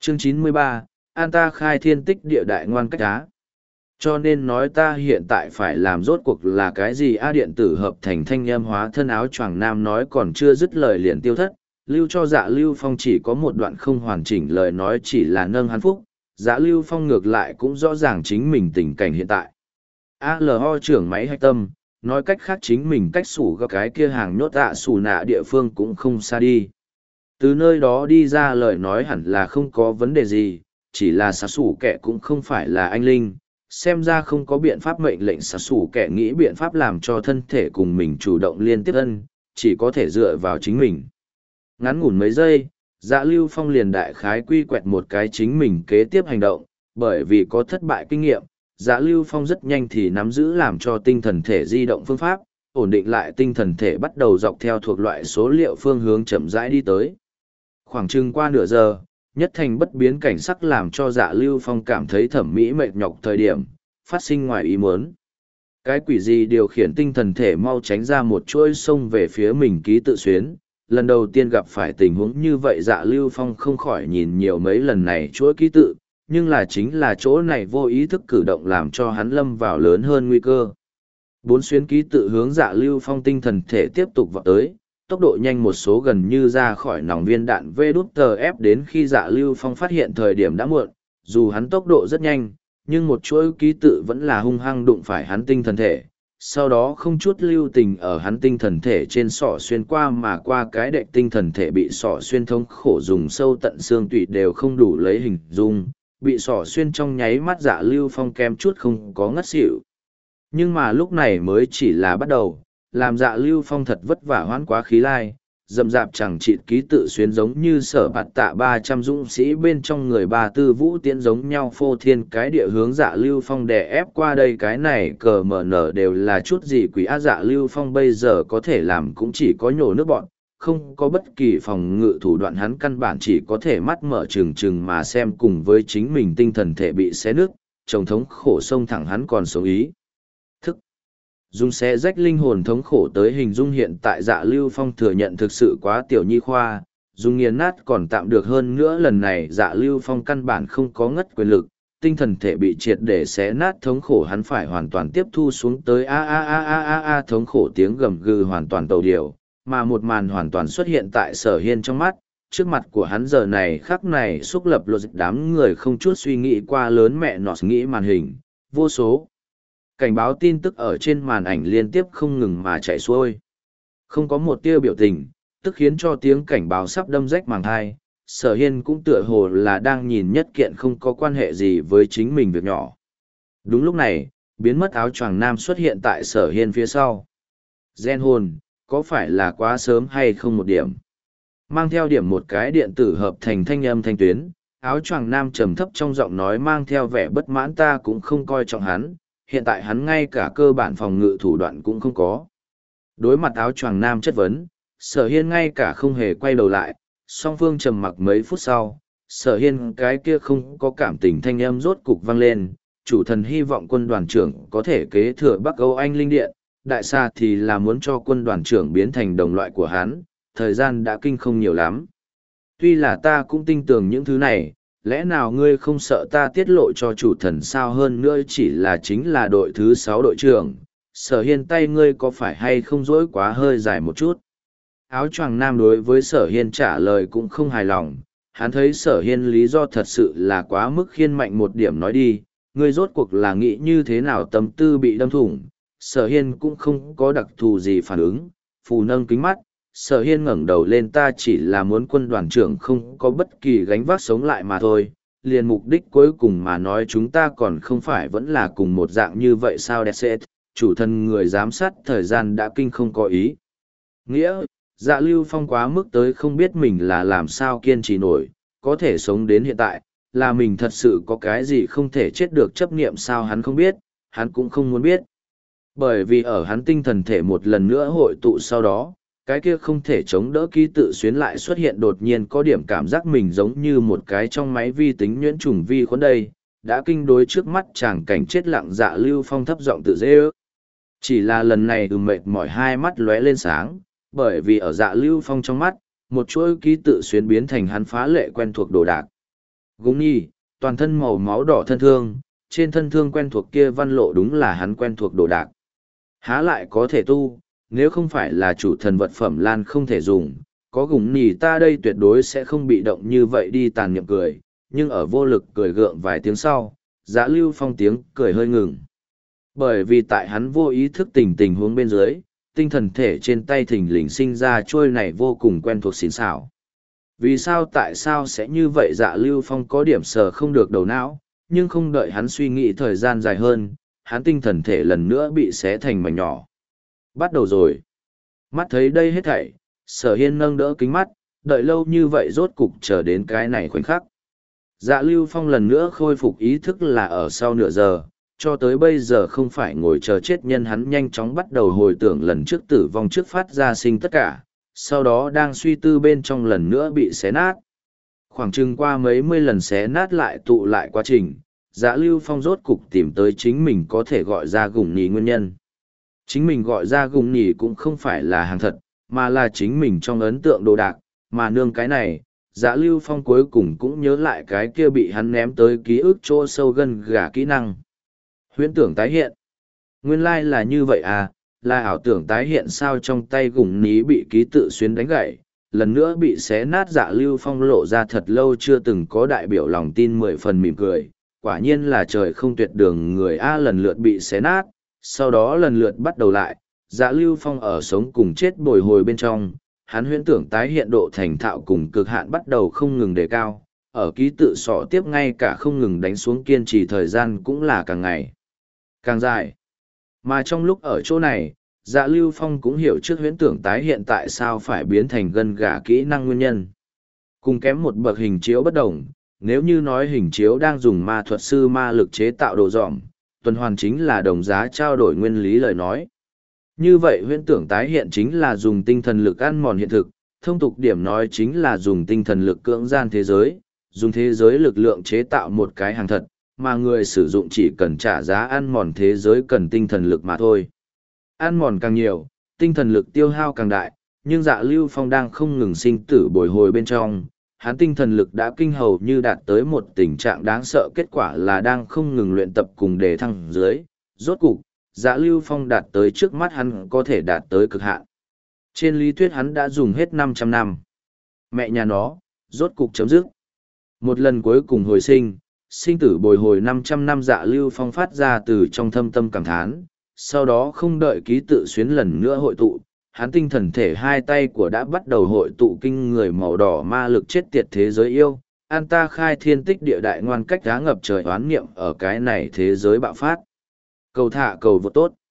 Chương 93, An ta khai thiên tích địa đại ngoan cách á. Cho nên nói ta hiện tại phải làm rốt cuộc là cái gì a điện tử hợp thành thanh âm hóa thân áo choàng nam nói còn chưa dứt lời liền tiêu thất, lưu cho Dạ Lưu Phong chỉ có một đoạn không hoàn chỉnh lời nói chỉ là nâng hắn phúc, Dạ Lưu Phong ngược lại cũng rõ ràng chính mình tình cảnh hiện tại. ALO trưởng máy hạch tâm, nói cách khác chính mình cách sủ gặp cái kia hàng nhốt sủ nạ địa phương cũng không xa đi. Từ nơi đó đi ra lời nói hẳn là không có vấn đề gì, chỉ là xá sủ kẻ cũng không phải là anh linh, xem ra không có biện pháp mệnh lệnh xá sủ kẻ nghĩ biện pháp làm cho thân thể cùng mình chủ động liên tiếp ân, chỉ có thể dựa vào chính mình. Ngắn ngủn mấy giây, Dạ Lưu Phong liền đại khái quy quẹt một cái chính mình kế tiếp hành động, bởi vì có thất bại kinh nghiệm, Dạ Lưu Phong rất nhanh thì nắm giữ làm cho tinh thần thể di động phương pháp, ổn định lại tinh thần thể bắt đầu dọc theo thuộc loại số liệu phương hướng chậm rãi đi tới. Khoảng chừng qua nửa giờ, nhất thành bất biến cảnh sắc làm cho Dạ Lưu Phong cảm thấy thẩm mỹ mệt nhọc thời điểm, phát sinh ngoài ý muốn. Cái quỷ gì điều khiển tinh thần thể mau tránh ra một chuỗi sông về phía mình ký tự xuyến. Lần đầu tiên gặp phải tình huống như vậy Dạ Lưu Phong không khỏi nhìn nhiều mấy lần này chuỗi ký tự, nhưng là chính là chỗ này vô ý thức cử động làm cho hắn lâm vào lớn hơn nguy cơ. Bốn xuyến ký tự hướng Dạ Lưu Phong tinh thần thể tiếp tục vọt tới, tốc độ nhanh một số gần như ra khỏi nòng viên đạn VđF đến khi Dạ Lưu Phong phát hiện thời điểm đã muộn, dù hắn tốc độ rất nhanh, nhưng một chuỗi ký tự vẫn là hung hăng đụng phải hắn tinh thần thể. Sau đó không chút lưu tình ở hắn tinh thần thể trên sọ xuyên qua mà qua cái đệ tinh thần thể bị sọ xuyên thống khổ dùng sâu tận xương tủy đều không đủ lấy hình dung, bị sọ xuyên trong nháy mắt Dạ Lưu Phong kem chút không có ngất xỉu. Nhưng mà lúc này mới chỉ là bắt đầu, làm Dạ Lưu Phong thật vất vả hoãn quá khí lai, dầm dạp chẳng chịt ký tự xuyến giống như sở bạt tạ 300 dũng sĩ bên trong người bà tư vũ tiễn giống nhau phô thiên cái địa hướng Dạ Lưu Phong đè ép qua đây cái này cờ mở nở đều là chút gì quỷ á. Dạ Lưu Phong bây giờ có thể làm cũng chỉ có nhổ nước bọn, không có bất kỳ phòng ngự thủ đoạn hắn căn bản chỉ có thể mắt mở trừng trừng mà xem cùng với chính mình tinh thần thể bị xé nước, trông thống khổ sông thẳng hắn còn sống ý. Dùng xé rách linh hồn thống khổ tới hình dung hiện tại Dạ Lưu Phong thừa nhận thực sự quá tiểu nhi khoa, dùng nghiền nát còn tạm được hơn nữa lần này Dạ Lưu Phong căn bản không có ngất quyền lực, tinh thần thể bị triệt để xé nát thống khổ hắn phải hoàn toàn tiếp thu xuống tới a thống khổ tiếng gầm gừ hoàn toàn tàu điều, mà một màn hoàn toàn xuất hiện tại Sở Hiên trong mắt, trước mặt của hắn giờ này khắc này xúc lập lột đám người không chút suy nghĩ qua lớn mẹ nọt nghĩ màn hình, vô số cảnh báo tin tức ở trên màn ảnh liên tiếp không ngừng mà chạy xuôi. Không có một tia biểu tình, tức khiến cho tiếng cảnh báo sắp đâm rách màng thai. Sở Hiên cũng tựa hồ là đang nhìn nhất kiện không có quan hệ gì với chính mình việc nhỏ. Đúng lúc này, biến mất áo choàng nam xuất hiện tại Sở Hiên phía sau. Gen hồn, có phải là quá sớm hay không một điểm? Mang theo điểm một cái điện tử hợp thành thanh âm thanh tuyến, áo choàng nam trầm thấp trong giọng nói mang theo vẻ bất mãn ta cũng không coi trọng hắn. Hiện tại hắn ngay cả cơ bản phòng ngự thủ đoạn cũng không có. Đối mặt áo choàng nam chất vấn, Sở Hiên ngay cả không hề quay đầu lại, song phương trầm mặc mấy phút sau, Sở Hiên cái kia không có cảm tình thanh âm rốt cục vang lên, chủ thần hy vọng quân đoàn trưởng có thể kế thừa Bắc Âu Anh Linh Điện, đại xa thì là muốn cho quân đoàn trưởng biến thành đồng loại của hắn, thời gian đã kinh không nhiều lắm. Tuy là ta cũng tin tưởng những thứ này, lẽ nào ngươi không sợ ta tiết lộ cho chủ thần sao hơn nữa chỉ là chính là đội thứ 6 đội trưởng, Sở Hiên tay ngươi có phải hay không dỗi quá hơi dài một chút. Áo choàng nam đối với Sở Hiên trả lời cũng không hài lòng, hắn thấy Sở Hiên lý do thật sự là quá mức khiên mạnh một điểm nói đi, ngươi rốt cuộc là nghĩ như thế nào tâm tư bị đâm thủng, Sở Hiên cũng không có đặc thù gì phản ứng, phù nâng kính mắt. Sở Hiên ngẩng đầu lên ta chỉ là muốn quân đoàn trưởng không có bất kỳ gánh vác sống lại mà thôi, liền mục đích cuối cùng mà nói chúng ta còn không phải vẫn là cùng một dạng như vậy sao đẹp sẽ, chủ thân người giám sát thời gian đã kinh không có ý. Nghĩa, Dạ Lưu Phong quá mức tới không biết mình là làm sao kiên trì nổi, có thể sống đến hiện tại, là mình thật sự có cái gì không thể chết được chấp niệm sao hắn không biết, hắn cũng không muốn biết. Bởi vì ở hắn tinh thần thể một lần nữa hội tụ sau đó, cái kia không thể chống đỡ ký tự xuyến lại xuất hiện đột nhiên có điểm cảm giác mình giống như một cái trong máy vi tính nhuyễn trùng vi khuẩn đây, đã kinh đối trước mắt chàng cảnh chết lặng. Dạ Lưu Phong thấp giọng tự dễ ước. Chỉ là lần này mệt mỏi hai mắt lóe lên sáng, bởi vì ở Dạ Lưu Phong trong mắt, một chuỗi ký tự xuyến biến thành hắn phá lệ quen thuộc đồ đạc. Gúng nhi, toàn thân màu máu đỏ thân thương, trên thân thương quen thuộc kia văn lộ đúng là hắn quen thuộc đồ đạc. Há lại có thể tu, nếu không phải là chủ thần vật phẩm lan không thể dùng, có gúng nhi ta đây tuyệt đối sẽ không bị động như vậy đi tàn niệm cười, nhưng ở vô lực cười gượng vài tiếng sau, Dạ Lưu Phong tiếng cười hơi ngừng. Bởi vì tại hắn vô ý thức tình huống bên dưới, tinh thần thể trên tay thình lình sinh ra trôi này vô cùng quen thuộc xỉn xảo. Vì sao tại sao sẽ như vậy? Dạ Lưu Phong có điểm sờ không được đầu não, nhưng không đợi hắn suy nghĩ thời gian dài hơn, hắn tinh thần thể lần nữa bị xé thành mảnh nhỏ. Bắt đầu rồi. Mắt thấy đây hết thảy, Sở Hiên nâng đỡ kính mắt, đợi lâu như vậy rốt cục chờ đến cái này khoảnh khắc. Dạ Lưu Phong lần nữa khôi phục ý thức là ở sau nửa giờ, cho tới bây giờ không phải ngồi chờ chết nhân, hắn nhanh chóng bắt đầu hồi tưởng lần trước tử vong trước phát ra sinh tất cả, sau đó đang suy tư bên trong lần nữa bị xé nát. Khoảng chừng qua mấy mươi lần xé nát lại tụ lại quá trình, Dạ Lưu Phong rốt cục tìm tới chính mình có thể gọi ra gùng nhì nguyên nhân. Chính mình gọi ra gùng nhì cũng không phải là hàng thật, mà là chính mình trong ấn tượng đồ đạc, mà nương cái này, Dạ Lưu Phong cuối cùng cũng nhớ lại cái kia bị hắn ném tới ký ức chỗ sâu gân gà kỹ năng. Huyễn tưởng tái hiện. Nguyên lai là như vậy à, là ảo tưởng tái hiện sao? Trong tay gùng ní bị ký tự xuyến đánh gãy, lần nữa bị xé nát. Dạ Lưu Phong lộ ra thật lâu chưa từng có đại biểu lòng tin 10 phần mỉm cười, quả nhiên là trời không tuyệt đường người a. Lần lượt bị xé nát, sau đó lần lượt bắt đầu lại. Dạ Lưu Phong ở sống cùng chết bồi hồi bên trong, hắn huyễn tưởng tái hiện độ thành thạo cùng cực hạn bắt đầu không ngừng đề cao, ở ký tự sọ tiếp ngay cả không ngừng đánh xuống, kiên trì thời gian cũng là càng ngày càng dài. Mà trong lúc ở chỗ này, Dạ Lưu Phong cũng hiểu trước huyễn tưởng tái hiện tại sao phải biến thành gân gà kỹ năng nguyên nhân. Cùng kém một bậc hình chiếu bất đồng, nếu như nói hình chiếu đang dùng ma thuật sư ma lực chế tạo đồ dỏm, tuần hoàn chính là đồng giá trao đổi nguyên lý lời nói. Như vậy huyễn tưởng tái hiện chính là dùng tinh thần lực ăn mòn hiện thực, thông tục điểm nói chính là dùng tinh thần lực cưỡng gian thế giới, dùng thế giới lực lượng chế tạo một cái hàng thật, mà người sử dụng chỉ cần trả giá ăn mòn thế giới cần tinh thần lực mà thôi. Ăn mòn càng nhiều, tinh thần lực tiêu hao càng đại, nhưng Dạ Lưu Phong đang không ngừng sinh tử bồi hồi bên trong, hắn tinh thần lực đã kinh hầu như đạt tới một tình trạng đáng sợ, kết quả là đang không ngừng luyện tập cùng đề thăng dưới, rốt cục Dạ Lưu Phong đạt tới trước mắt hắn có thể đạt tới cực hạn. Trên lý thuyết hắn đã dùng hết 500 năm. Mẹ nhà nó, rốt cục chấm dứt. Một lần cuối cùng hồi sinh, sinh tử bồi hồi 500 năm. Dạ Lưu Phong phát ra từ trong thâm tâm cảm thán, sau đó không đợi ký tự xuyến lần nữa hội tụ, hắn tinh thần thể hai tay của đã bắt đầu hội tụ kinh người màu đỏ ma lực chết tiệt thế giới yêu. An ta khai thiên tích địa đại ngoan cách đá ngập trời oán niệm ở cái này thế giới bạo phát. Cầu thả cầu vô tốt.